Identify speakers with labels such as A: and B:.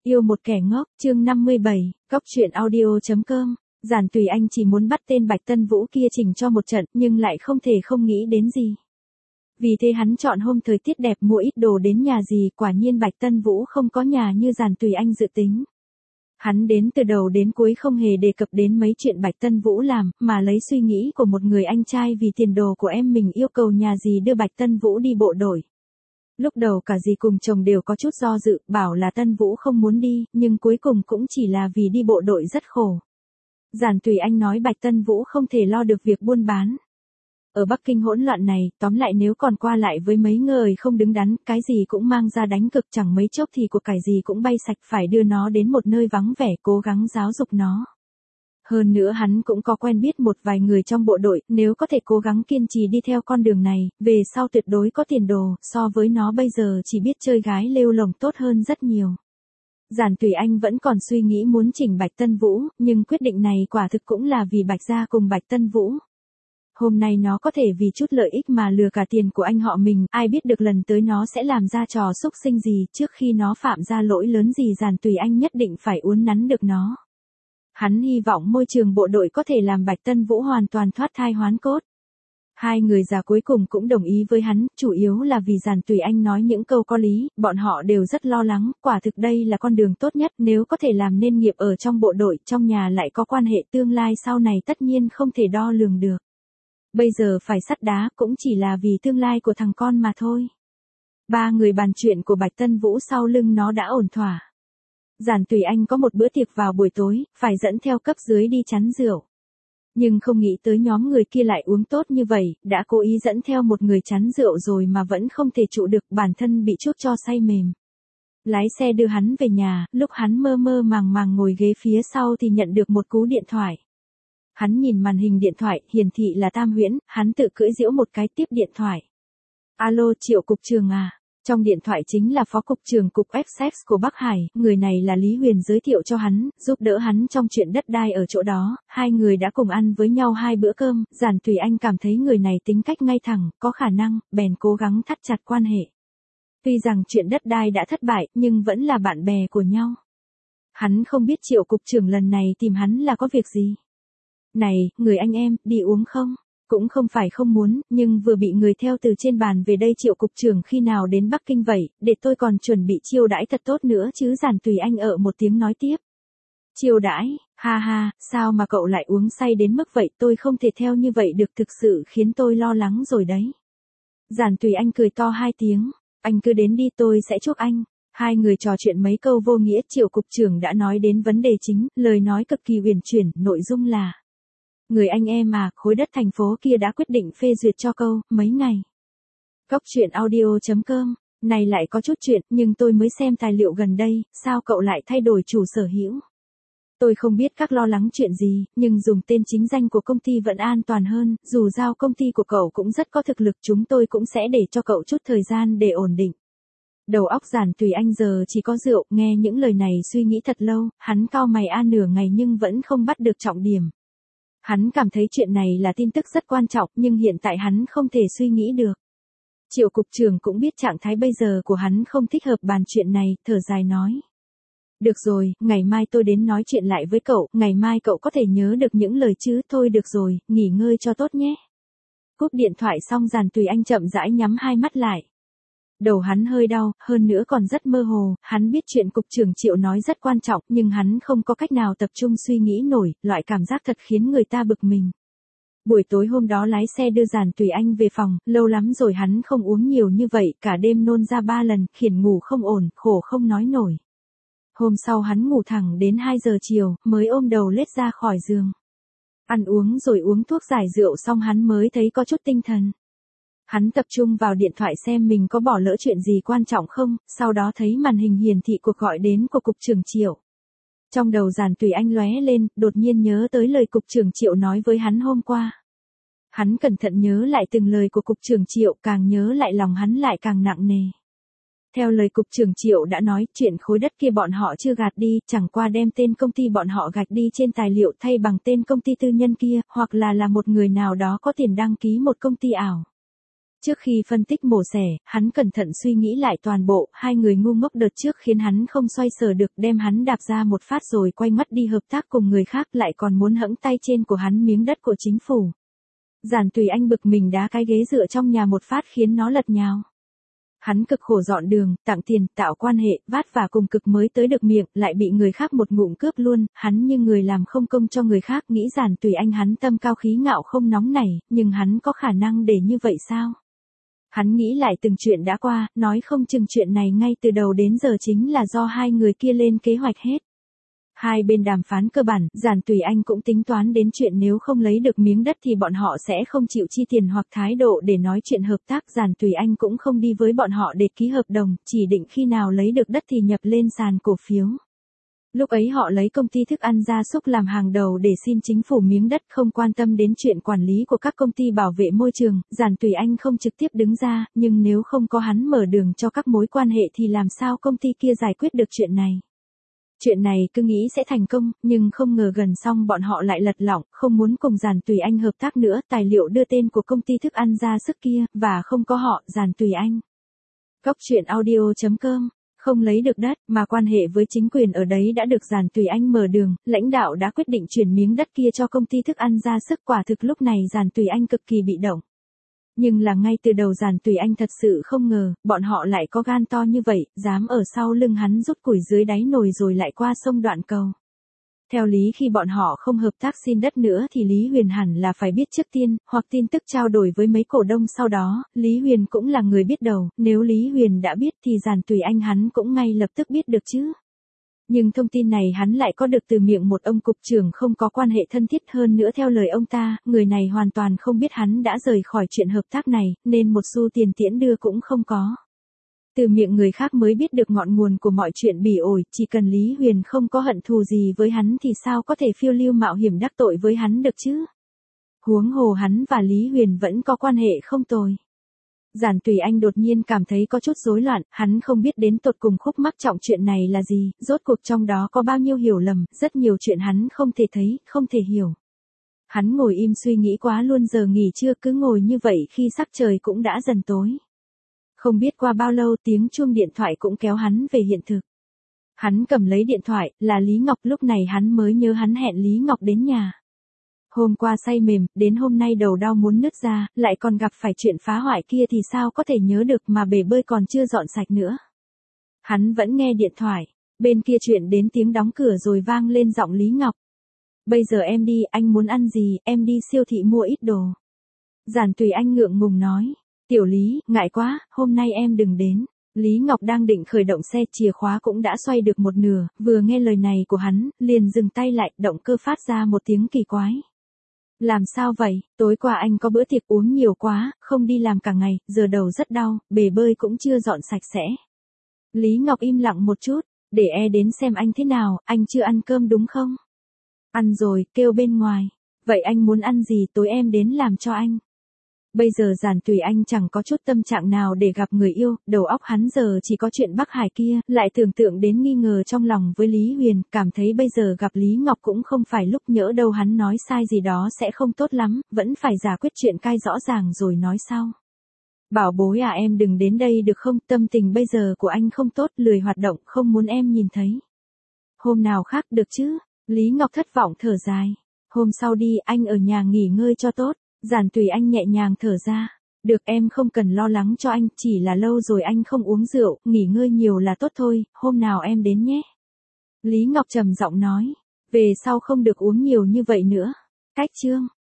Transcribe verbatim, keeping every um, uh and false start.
A: Yêu một kẻ ngốc, chương năm mươi bảy, Cóc truyện audio chấm com. Giản Tùy Anh chỉ muốn bắt tên Bạch Tân Vũ kia chỉnh cho một trận, nhưng lại không thể không nghĩ đến gì. Vì thế hắn chọn hôm thời tiết đẹp mua ít đồ đến nhà dì, quả nhiên Bạch Tân Vũ không có nhà như Giản Tùy Anh dự tính. Hắn đến từ đầu đến cuối không hề đề cập đến mấy chuyện Bạch Tân Vũ làm, mà lấy suy nghĩ của một người anh trai vì tiền đồ của em mình yêu cầu nhà dì đưa Bạch Tân Vũ đi bộ đội. Lúc đầu cả dì cùng chồng đều có chút do dự, bảo là Tân Vũ không muốn đi, nhưng cuối cùng cũng chỉ là vì đi bộ đội rất khổ. Giản Tùy Anh nói Bạch Tân Vũ không thể lo được việc buôn bán. Ở Bắc Kinh hỗn loạn này, tóm lại nếu còn qua lại với mấy người không đứng đắn, cái gì cũng mang ra đánh cực, chẳng mấy chốc thì của cải gì cũng bay sạch, phải đưa nó đến một nơi vắng vẻ, cố gắng giáo dục nó. Hơn nữa hắn cũng có quen biết một vài người trong bộ đội, nếu có thể cố gắng kiên trì đi theo con đường này, về sau tuyệt đối có tiền đồ, so với nó bây giờ chỉ biết chơi gái lêu lồng tốt hơn rất nhiều. Giản Tùy Anh vẫn còn suy nghĩ muốn chỉnh Bạch Tân Vũ, nhưng quyết định này quả thực cũng là vì Bạch gia cùng Bạch Tân Vũ. Hôm nay nó có thể vì chút lợi ích mà lừa cả tiền của anh họ mình, ai biết được lần tới nó sẽ làm ra trò xúc sinh gì, trước khi nó phạm ra lỗi lớn gì Giản Tùy Anh nhất định phải uốn nắn được nó. Hắn hy vọng môi trường bộ đội có thể làm Bạch Tân Vũ hoàn toàn thoát thai hoán cốt. Hai người già cuối cùng cũng đồng ý với hắn, chủ yếu là vì Giản Tùy Anh nói những câu có lý, bọn họ đều rất lo lắng, quả thực đây là con đường tốt nhất, nếu có thể làm nên nghiệp ở trong bộ đội, trong nhà lại có quan hệ tương lai sau này tất nhiên không thể đo lường được. Bây giờ phải sắt đá cũng chỉ là vì tương lai của thằng con mà thôi. Ba người bàn chuyện của Bạch Tân Vũ sau lưng nó đã ổn thỏa. Giản Tùy Anh có một bữa tiệc vào buổi tối, phải dẫn theo cấp dưới đi chắn rượu. Nhưng không nghĩ tới nhóm người kia lại uống tốt như vậy, đã cố ý dẫn theo một người chắn rượu rồi mà vẫn không thể trụ được, bản thân bị chuốc cho say mềm. Lái xe đưa hắn về nhà, lúc hắn mơ mơ màng màng ngồi ghế phía sau thì nhận được một cú điện thoại. Hắn nhìn màn hình điện thoại, hiển thị là Tam Huyễn, hắn tự cưỡi giễu một cái tiếp điện thoại. Alo, Triệu cục trưởng à? Trong điện thoại chính là phó cục trưởng cục ép ét của Bắc Hải, người này là Lý Huyền giới thiệu cho hắn, giúp đỡ hắn trong chuyện đất đai ở chỗ đó, hai người đã cùng ăn với nhau hai bữa cơm, Giản Tùy Anh cảm thấy người này tính cách ngay thẳng, có khả năng, bèn cố gắng thắt chặt quan hệ. Tuy rằng chuyện đất đai đã thất bại, nhưng vẫn là bạn bè của nhau. Hắn không biết Triệu cục trưởng lần này tìm hắn là có việc gì. Này, người anh em, đi uống không? Cũng không phải không muốn, nhưng vừa bị người theo từ trên bàn về đây Triệu cục trưởng khi nào đến Bắc Kinh vậy, để tôi còn chuẩn bị chiêu đãi thật tốt nữa chứ. Giản Tùy Anh ở một tiếng nói tiếp. Chiêu đãi, ha ha, sao mà cậu lại uống say đến mức vậy, tôi không thể theo như vậy được, thực sự khiến tôi lo lắng rồi đấy. Giản Tùy Anh cười to hai tiếng, anh cứ đến đi tôi sẽ chuốc anh. Hai người trò chuyện mấy câu vô nghĩa, Triệu cục trưởng đã nói đến vấn đề chính, lời nói cực kỳ uyển chuyển, nội dung là: người anh em à, khối đất thành phố kia đã quyết định phê duyệt cho câu, mấy ngày. Cóc truyện audio chấm com, này lại có chút chuyện, nhưng tôi mới xem tài liệu gần đây, sao cậu lại thay đổi chủ sở hữu? Tôi không biết các lo lắng chuyện gì, nhưng dùng tên chính danh của công ty vẫn an toàn hơn, dù sao công ty của cậu cũng rất có thực lực, chúng tôi cũng sẽ để cho cậu chút thời gian để ổn định. Đầu óc Giản Tùy Anh giờ chỉ có rượu, nghe những lời này suy nghĩ thật lâu, hắn cau mày a nửa ngày nhưng vẫn không bắt được trọng điểm. Hắn cảm thấy chuyện này là tin tức rất quan trọng, nhưng hiện tại hắn không thể suy nghĩ được. Triệu cục trưởng cũng biết trạng thái bây giờ của hắn không thích hợp bàn chuyện này, thở dài nói. Được rồi, ngày mai tôi đến nói chuyện lại với cậu, ngày mai cậu có thể nhớ được những lời chứ, thôi được rồi, nghỉ ngơi cho tốt nhé. Cúp điện thoại xong Giản Tùy Anh chậm rãi nhắm hai mắt lại. Đầu hắn hơi đau, hơn nữa còn rất mơ hồ, hắn biết chuyện cục trưởng Triệu nói rất quan trọng, nhưng hắn không có cách nào tập trung suy nghĩ nổi, loại cảm giác thật khiến người ta bực mình. Buổi tối hôm đó lái xe đưa Giản Tùy Anh về phòng, lâu lắm rồi hắn không uống nhiều như vậy, cả đêm nôn ra ba lần, khiển ngủ không ổn, khổ không nói nổi. Hôm sau hắn ngủ thẳng đến hai giờ chiều, mới ôm đầu lết ra khỏi giường. Ăn uống rồi uống thuốc giải rượu xong hắn mới thấy có chút tinh thần. Hắn tập trung vào điện thoại xem mình có bỏ lỡ chuyện gì quan trọng không, sau đó thấy màn hình hiển thị cuộc gọi đến của cục trưởng Triệu. Trong đầu Giản Tùy Anh lóe lên, đột nhiên nhớ tới lời cục trưởng Triệu nói với hắn hôm qua. Hắn cẩn thận nhớ lại từng lời của cục trưởng Triệu, càng nhớ lại lòng hắn lại càng nặng nề. Theo lời cục trưởng Triệu đã nói, chuyện khối đất kia bọn họ chưa gạt đi, chẳng qua đem tên công ty bọn họ gạch đi trên tài liệu thay bằng tên công ty tư nhân kia, hoặc là là một người nào đó có tiền đăng ký một công ty ảo. Trước khi phân tích mổ xẻ, hắn cẩn thận suy nghĩ lại toàn bộ, hai người ngu ngốc đợt trước khiến hắn không xoay sở được, đem hắn đạp ra một phát rồi quay mắt đi hợp tác cùng người khác, lại còn muốn hẫng tay trên của hắn miếng đất của chính phủ. Giản Tùy Anh bực mình đá cái ghế dựa trong nhà một phát khiến nó lật nhào. Hắn cực khổ dọn đường, tặng tiền, tạo quan hệ, vát và cùng cực mới tới được miệng, lại bị người khác một ngụm cướp luôn, hắn như người làm không công cho người khác, nghĩ Giản Tùy Anh hắn tâm cao khí ngạo không nóng nảy, nhưng hắn có khả năng để như vậy sao? Hắn nghĩ lại từng chuyện đã qua, nói không chừng chuyện này ngay từ đầu đến giờ chính là do hai người kia lên kế hoạch hết. Hai bên đàm phán cơ bản, Giản Tùy Anh cũng tính toán đến chuyện nếu không lấy được miếng đất thì bọn họ sẽ không chịu chi tiền hoặc thái độ để nói chuyện hợp tác. Giản Tùy Anh cũng không đi với bọn họ để ký hợp đồng, chỉ định khi nào lấy được đất thì nhập lên sàn cổ phiếu. Lúc ấy họ lấy công ty thức ăn gia súc làm hàng đầu để xin chính phủ miếng đất, không quan tâm đến chuyện quản lý của các công ty bảo vệ môi trường. Giản Tùy Anh không trực tiếp đứng ra, nhưng nếu không có hắn mở đường cho các mối quan hệ thì làm sao công ty kia giải quyết được chuyện này. Chuyện này cứ nghĩ sẽ thành công, nhưng không ngờ gần xong bọn họ lại lật lọng, không muốn cùng Giản Tùy Anh hợp tác nữa, tài liệu đưa tên của công ty thức ăn gia súc kia, và không có họ, Giản Tùy Anh. Góc truyện audio chấm com, không lấy được đất, mà quan hệ với chính quyền ở đấy đã được Giản Tùy Anh mở đường, lãnh đạo đã quyết định chuyển miếng đất kia cho công ty thức ăn gia súc. Quả thực lúc này Giản Tùy Anh cực kỳ bị động. Nhưng là ngay từ đầu Giản Tùy Anh thật sự không ngờ, bọn họ lại có gan to như vậy, dám ở sau lưng hắn rút củi dưới đáy nồi rồi lại qua sông đoạn cầu. Theo lý khi bọn họ không hợp tác xin đất nữa thì Lý Huyền hẳn là phải biết trước tiên, hoặc tin tức trao đổi với mấy cổ đông sau đó, Lý Huyền cũng là người biết đầu, nếu Lý Huyền đã biết thì Giản Tùy Anh hắn cũng ngay lập tức biết được chứ. Nhưng thông tin này hắn lại có được từ miệng một ông cục trưởng không có quan hệ thân thiết, hơn nữa theo lời ông ta, người này hoàn toàn không biết hắn đã rời khỏi chuyện hợp tác này, nên một xu tiền tiễn đưa cũng không có. Từ miệng người khác mới biết được ngọn nguồn của mọi chuyện bỉ ổi, chỉ cần Lý Huyền không có hận thù gì với hắn thì sao có thể phiêu lưu mạo hiểm đắc tội với hắn được chứ? Huống hồ hắn và Lý Huyền vẫn có quan hệ không tồi. Giản Tùy Anh đột nhiên cảm thấy có chút rối loạn, hắn không biết đến tột cùng khúc mắc trọng chuyện này là gì, rốt cuộc trong đó có bao nhiêu hiểu lầm, rất nhiều chuyện hắn không thể thấy, không thể hiểu. Hắn ngồi im suy nghĩ quá luôn, giờ nghỉ trưa cứ ngồi như vậy khi sắc trời cũng đã dần tối. Không biết qua bao lâu tiếng chuông điện thoại cũng kéo hắn về hiện thực. Hắn cầm lấy điện thoại, là Lý Ngọc, lúc này hắn mới nhớ hắn hẹn Lý Ngọc đến nhà. Hôm qua say mềm, đến hôm nay đầu đau muốn nứt ra, lại còn gặp phải chuyện phá hoại kia thì sao có thể nhớ được, mà bể bơi còn chưa dọn sạch nữa. Hắn vẫn nghe điện thoại, bên kia chuyện đến tiếng đóng cửa rồi vang lên giọng Lý Ngọc. Bây giờ em đi, anh muốn ăn gì, em đi siêu thị mua ít đồ. Giản Tùy Anh ngượng ngùng nói, tiểu Lý, ngại quá, hôm nay em đừng đến. Lý Ngọc đang định khởi động xe, chìa khóa cũng đã xoay được một nửa, vừa nghe lời này của hắn, liền dừng tay lại, động cơ phát ra một tiếng kỳ quái. Làm sao vậy, tối qua anh có bữa tiệc uống nhiều quá, không đi làm cả ngày, giờ đầu rất đau, bể bơi cũng chưa dọn sạch sẽ. Lý Ngọc im lặng một chút, để e đến xem anh thế nào, anh chưa ăn cơm đúng không? Ăn rồi, kêu bên ngoài. Vậy anh muốn ăn gì, tối em đến làm cho anh. Bây giờ Giản Tùy Anh chẳng có chút tâm trạng nào để gặp người yêu, đầu óc hắn giờ chỉ có chuyện Bắc Hải kia, lại tưởng tượng đến nghi ngờ trong lòng với Lý Huyền, cảm thấy bây giờ gặp Lý Ngọc cũng không phải lúc, nhỡ đâu hắn nói sai gì đó sẽ không tốt lắm, vẫn phải giải quyết chuyện cai rõ ràng rồi nói sau. Bảo bối à, em đừng đến đây được không, tâm tình bây giờ của anh không tốt, lười hoạt động, không muốn em nhìn thấy. Hôm nào khác được chứ? Lý Ngọc thất vọng thở dài. Hôm sau đi, anh ở nhà nghỉ ngơi cho tốt. Giản Tùy Anh nhẹ nhàng thở ra. Được, em không cần lo lắng cho anh, chỉ là lâu rồi anh không uống rượu, nghỉ ngơi nhiều là tốt thôi, hôm nào em đến nhé. Lý Ngọc trầm giọng nói, về sau không được uống nhiều như vậy nữa. Cách chương